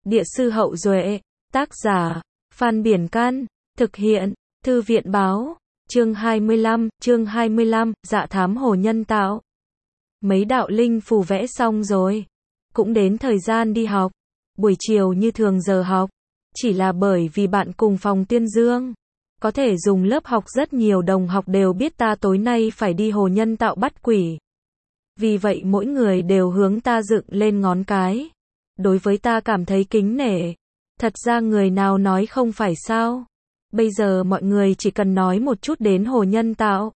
Địa sư Hậu Duệ, tác giả, Phan Biển Căn, thực hiện, Thư viện Báo, chương 25, dạ thám hồ nhân tạo. Mấy đạo linh phù vẽ xong rồi, cũng đến thời gian đi học, buổi chiều như thường giờ học, chỉ là bởi vì bạn cùng phòng Tiên Dương, có thể dùng lớp học rất nhiều đồng học đều biết ta tối nay phải đi hồ nhân tạo bắt quỷ. Vì vậy mỗi người đều hướng ta dựng lên ngón cái. Đối với ta cảm thấy kính nể. Thật ra người nào nói không phải sao. Bây giờ mọi người chỉ cần nói một chút đến hồ nhân tạo.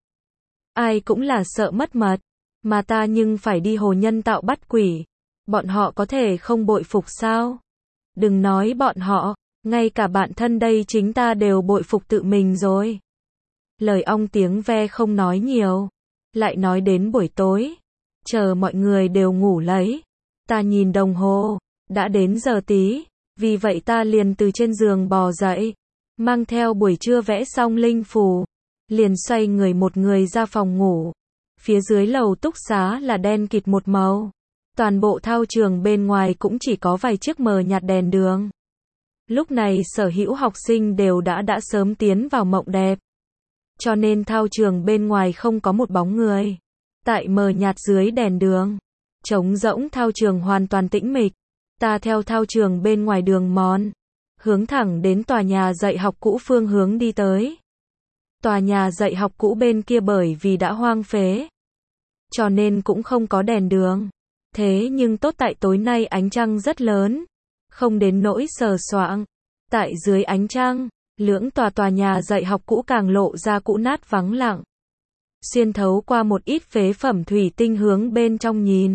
Ai cũng là sợ mất mật. Mà ta nhưng phải đi hồ nhân tạo bắt quỷ. Bọn họ có thể không bội phục sao? Đừng nói bọn họ, ngay cả bạn thân đây chính ta đều bội phục tự mình rồi. Lời ong tiếng ve không nói nhiều. Lại nói đến buổi tối. Chờ mọi người đều ngủ lấy. Ta nhìn đồng hồ. Đã đến giờ tí, vì vậy ta liền từ trên giường bò dậy, mang theo buổi trưa vẽ xong linh phù, liền xoay người một người ra phòng ngủ. Phía dưới lầu túc xá là đen kịt một màu, toàn bộ thao trường bên ngoài cũng chỉ có vài chiếc mờ nhạt đèn đường. Lúc này sở hữu học sinh đều đã sớm tiến vào mộng đẹp, cho nên thao trường bên ngoài không có một bóng người. Tại mờ nhạt dưới đèn đường, trống rỗng thao trường hoàn toàn tĩnh mịch. Ta theo thao trường bên ngoài đường mòn, hướng thẳng đến tòa nhà dạy học cũ phương hướng đi tới. Tòa nhà dạy học cũ bên kia bởi vì đã hoang phế, cho nên cũng không có đèn đường. Thế nhưng tốt tại tối nay ánh trăng rất lớn, không đến nỗi sờ soạng. Tại dưới ánh trăng, lưỡng tòa nhà dạy học cũ càng lộ ra cũ nát vắng lặng. Xuyên thấu qua một ít phế phẩm thủy tinh hướng bên trong nhìn.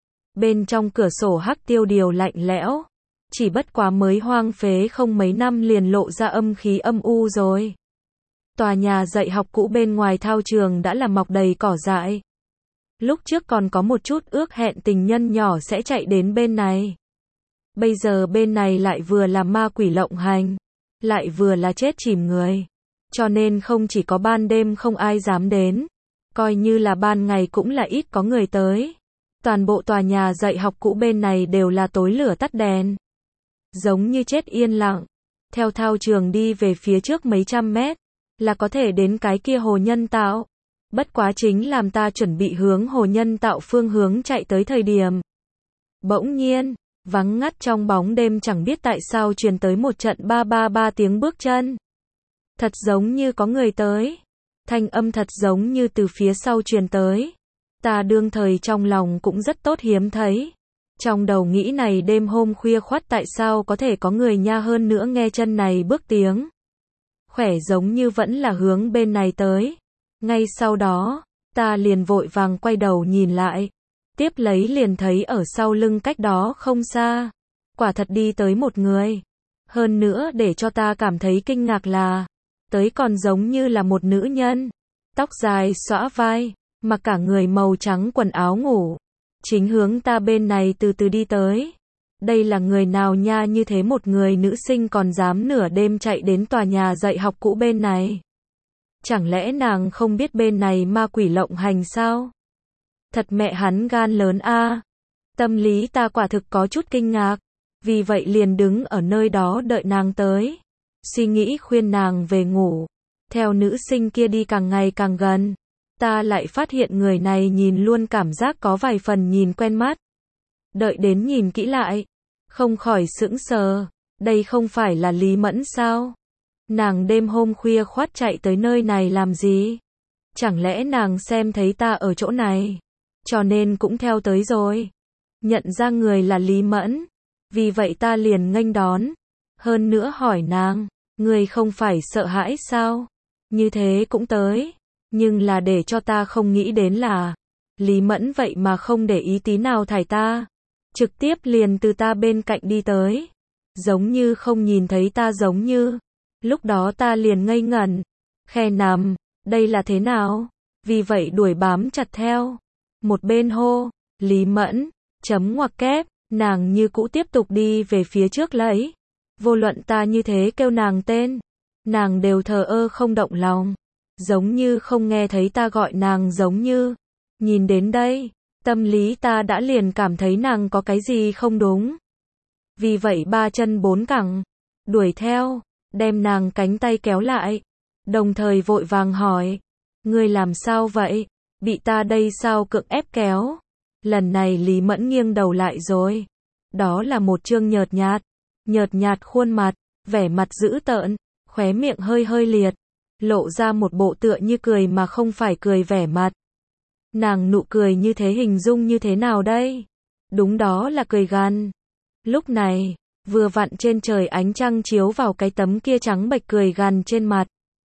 Bên trong cửa sổ hắc tiêu điều lạnh lẽo, chỉ bất quá mới hoang phế không mấy năm liền lộ ra âm khí âm u rồi. Tòa nhà dạy học cũ bên ngoài thao trường đã là mọc đầy cỏ dại. Lúc trước còn có một chút ước hẹn tình nhân nhỏ sẽ chạy đến bên này. Bây giờ bên này lại vừa là ma quỷ lộng hành, lại vừa là chết chìm người. Cho nên không chỉ có ban đêm không ai dám đến, coi như là ban ngày cũng là ít có người tới. Toàn bộ tòa nhà dạy học cũ bên này đều là tối lửa tắt đèn. Giống như chết yên lặng. Theo thao trường đi về phía trước mấy trăm mét, là có thể đến cái kia hồ nhân tạo. Bất quá chính làm ta chuẩn bị hướng hồ nhân tạo phương hướng chạy tới thời điểm. Bỗng nhiên, vắng ngắt trong bóng đêm chẳng biết tại sao truyền tới một trận ba ba ba tiếng bước chân. Thật giống như có người tới. Thanh âm thật giống như từ phía sau truyền tới. Ta đương thời trong lòng cũng rất tốt hiếm thấy. Trong đầu nghĩ này đêm hôm khuya khoắt tại sao có thể có người nha, hơn nữa nghe chân này bước tiếng. Khỏe giống như vẫn là hướng bên này tới. Ngay sau đó, ta liền vội vàng quay đầu nhìn lại. Tiếp lấy liền thấy ở sau lưng cách đó không xa. Quả thật đi tới một người. Hơn nữa để cho ta cảm thấy kinh ngạc là, tới còn giống như là một nữ nhân. Tóc dài xõa vai. Mặc cả người màu trắng quần áo ngủ, chính hướng ta bên này từ từ đi tới. Đây là người nào nha, như thế một người nữ sinh còn dám nửa đêm chạy đến tòa nhà dạy học cũ bên này. Chẳng lẽ nàng không biết bên này ma quỷ lộng hành sao? Thật mẹ hắn gan lớn a. Tâm lý ta quả thực có chút kinh ngạc, vì vậy liền đứng ở nơi đó đợi nàng tới. Suy nghĩ khuyên nàng về ngủ. Theo nữ sinh kia đi càng ngày càng gần, ta lại phát hiện người này nhìn luôn cảm giác có vài phần nhìn quen mắt. Đợi đến nhìn kỹ lại, không khỏi sững sờ, đây không phải là Lý Mẫn sao? Nàng đêm hôm khuya khoắt chạy tới nơi này làm gì? Chẳng lẽ nàng xem thấy ta ở chỗ này, cho nên cũng theo tới rồi? Nhận ra người là Lý Mẫn, vì vậy ta liền nghênh đón, hơn nữa hỏi nàng, người không phải sợ hãi sao? Như thế cũng tới. Nhưng là để cho ta không nghĩ đến là, Lý Mẫn vậy mà không để ý tí nào thải ta. Trực tiếp liền từ ta bên cạnh đi tới. Giống như không nhìn thấy ta giống như. Lúc đó ta liền ngây ngẩn. Khe nằm, đây là thế nào? Vì vậy đuổi bám chặt theo. Một bên hô, Lý Mẫn, chấm ngoặc kép, nàng như cũ tiếp tục đi về phía trước lấy. Vô luận ta như thế kêu nàng tên, nàng đều thờ ơ không động lòng. Giống như không nghe thấy ta gọi nàng giống như. Nhìn đến đây, tâm lý ta đã liền cảm thấy nàng có cái gì không đúng. vì vậy ba chân bốn cẳng, đuổi theo, đem nàng cánh tay kéo lại, đồng thời vội vàng hỏi, ngươi làm sao vậy, bị ta đây sao cưỡng ép kéo, lần này Lý Mẫn nghiêng đầu lại rồi, đó là một trương nhợt nhạt khuôn mặt, vẻ mặt dữ tợn, khóe miệng hơi hơi liệt, lộ ra một bộ tựa như cười mà không phải cười vẻ mặt. Nàng nụ cười như thế hình dung như thế nào đây? Đúng đó là cười gằn. Lúc này, vừa vặn trên trời ánh trăng chiếu vào cái tấm kia trắng bệch cười gằn trên mặt.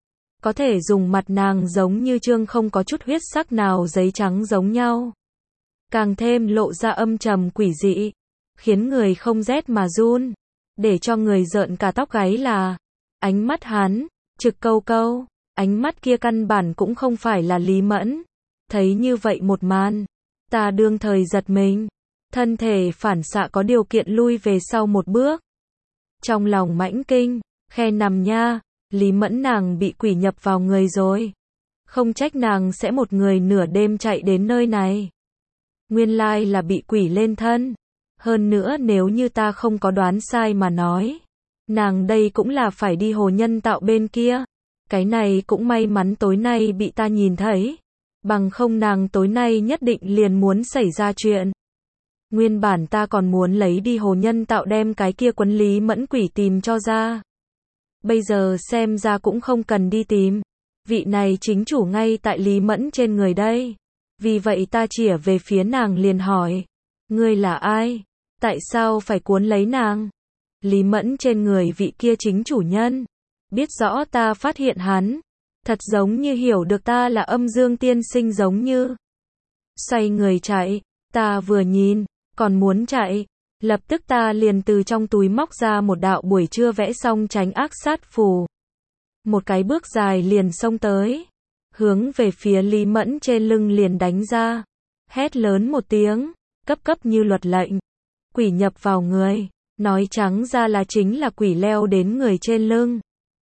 Có thể dùng mặt nàng giống như trương không có chút huyết sắc nào giấy trắng giống nhau. Càng thêm lộ ra âm trầm quỷ dị, khiến người không rét mà run, để cho người rợn cả tóc gáy là ánh mắt hắn, trực câu câu, ánh mắt kia căn bản cũng không phải là Lý Mẫn. Thấy như vậy một màn, ta đương thời giật mình, thân thể phản xạ có điều kiện lui về sau một bước. Trong lòng mãnh kinh, khe nằm nha, Lý Mẫn nàng bị quỷ nhập vào người rồi. Không trách nàng sẽ một người nửa đêm chạy đến nơi này. Nguyên lai là bị quỷ lên thân. Hơn nữa nếu như ta không có đoán sai mà nói, nàng đây cũng là phải đi hồ nhân tạo bên kia. Cái này cũng may mắn tối nay bị ta nhìn thấy. Bằng không nàng tối nay nhất định liền muốn xảy ra chuyện. Nguyên bản ta còn muốn lấy đi hồ nhân tạo đem cái kia quấn Lý Mẫn quỷ tìm cho ra. Bây giờ xem ra cũng không cần đi tìm. Vị này chính chủ ngay tại Lý Mẫn trên người đây. Vì vậy ta chĩa về phía nàng liền hỏi. Ngươi là ai? Tại sao phải cuốn lấy nàng? Lý Mẫn trên người vị kia chính chủ nhân. Biết rõ ta phát hiện hắn. Thật giống như hiểu được ta là âm dương tiên sinh giống như. Xoay người chạy, ta vừa nhìn, còn muốn chạy. Lập tức ta liền từ trong túi móc ra một đạo buổi trưa vẽ xong tránh ác sát phù. Một cái bước dài liền xông tới. Hướng về phía Lý Mẫn trên lưng liền đánh ra. Hét lớn một tiếng, cấp như luật lệnh. Quỷ nhập vào người, nói trắng ra là chính là quỷ leo đến người trên lưng.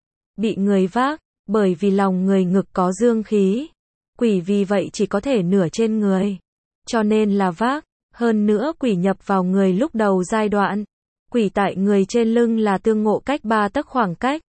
Bị người vác. Bởi vì lòng người ngực có dương khí, quỷ vì vậy chỉ có thể nửa trên người, cho nên là vác. Hơn nữa quỷ nhập vào người lúc đầu giai đoạn, quỷ tại người trên lưng là tương ngộ cách 3 tấc khoảng cách,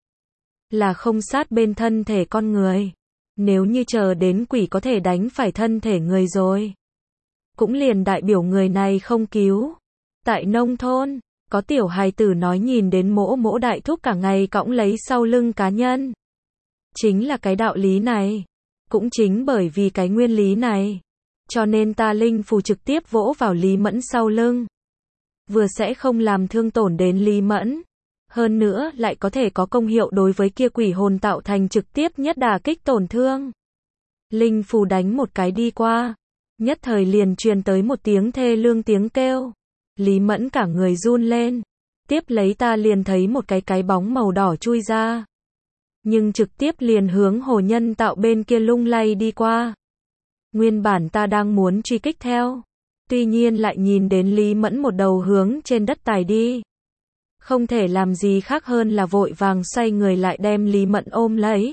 là không sát bên thân thể con người. Nếu như chờ đến quỷ có thể đánh phải thân thể người rồi, cũng liền đại biểu người này không cứu. Tại nông thôn, có tiểu hài tử nói nhìn đến mỗ đại thúc cả ngày cõng lấy sau lưng cá nhân. Chính là cái đạo lý này. Cũng chính bởi vì cái nguyên lý này, cho nên ta linh phù trực tiếp vỗ vào Lý Mẫn sau lưng. Vừa sẽ không làm thương tổn đến Lý Mẫn, hơn nữa lại có thể có công hiệu đối với kia quỷ hồn tạo thành trực tiếp nhất đả kích tổn thương. Linh phù đánh một cái đi qua, nhất thời liền truyền tới một tiếng thê lương tiếng kêu. Lý Mẫn cả người run lên, tiếp lấy ta liền thấy một cái bóng màu đỏ chui ra. Nhưng trực tiếp liền hướng hồ nhân tạo bên kia lung lay đi qua. Nguyên bản ta đang muốn truy kích theo, tuy nhiên lại nhìn đến Lý Mẫn một đầu hướng trên đất tài đi. Không thể làm gì khác hơn là vội vàng xoay người lại đem Lý Mẫn ôm lấy,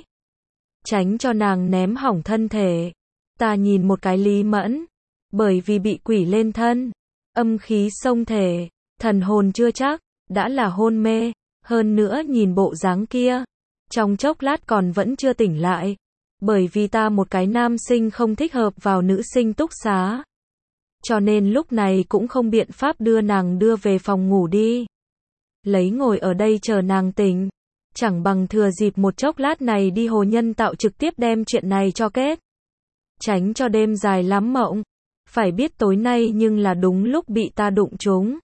tránh cho nàng ném hỏng thân thể. Ta nhìn một cái Lý Mẫn, bởi vì bị quỷ lên thân, âm khí xông thể, thần hồn chưa chắc, đã là hôn mê, hơn nữa nhìn bộ dáng kia. Trong chốc lát còn vẫn chưa tỉnh lại, bởi vì ta một cái nam sinh không thích hợp vào nữ sinh túc xá. Cho nên lúc này cũng không biện pháp đưa nàng đưa về phòng ngủ đi. Lấy ngồi ở đây chờ nàng tỉnh, chẳng bằng thừa dịp một chốc lát này đi hồ nhân tạo trực tiếp đem chuyện này cho kết. Tránh cho đêm dài lắm mộng, phải biết tối nay nhưng là đúng lúc bị ta đụng trúng.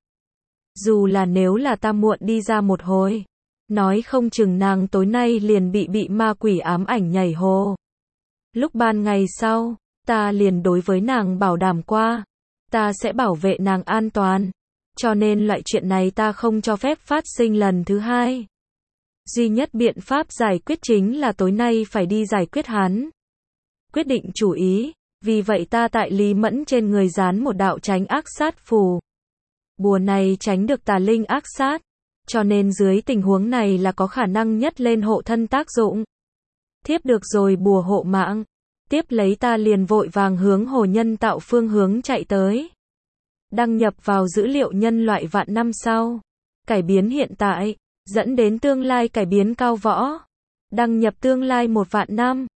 Dù là nếu là ta muộn đi ra một hồi, nói không chừng nàng tối nay liền bị ma quỷ ám ảnh nhảy hồ. Lúc ban ngày sau, ta liền đối với nàng bảo đảm qua, ta sẽ bảo vệ nàng an toàn. Cho nên loại chuyện này ta không cho phép phát sinh lần thứ hai. Duy nhất biện pháp giải quyết chính là tối nay phải đi giải quyết hắn. Quyết định chủ ý, vì vậy ta tại Lý Mẫn trên người dán một đạo tránh ác sát phù. Bùa này tránh được tà linh ác sát. Cho nên dưới tình huống này là có khả năng nhất lên hộ thân tác dụng. Thiếp được rồi bùa hộ mạng. Tiếp lấy ta liền vội vàng hướng hồ nhân tạo phương hướng chạy tới. Đăng nhập vào dữ liệu nhân loại vạn năm sau. cải biến hiện tại, dẫn đến tương lai cải biến cao võ. Đăng nhập tương lai 1 vạn năm.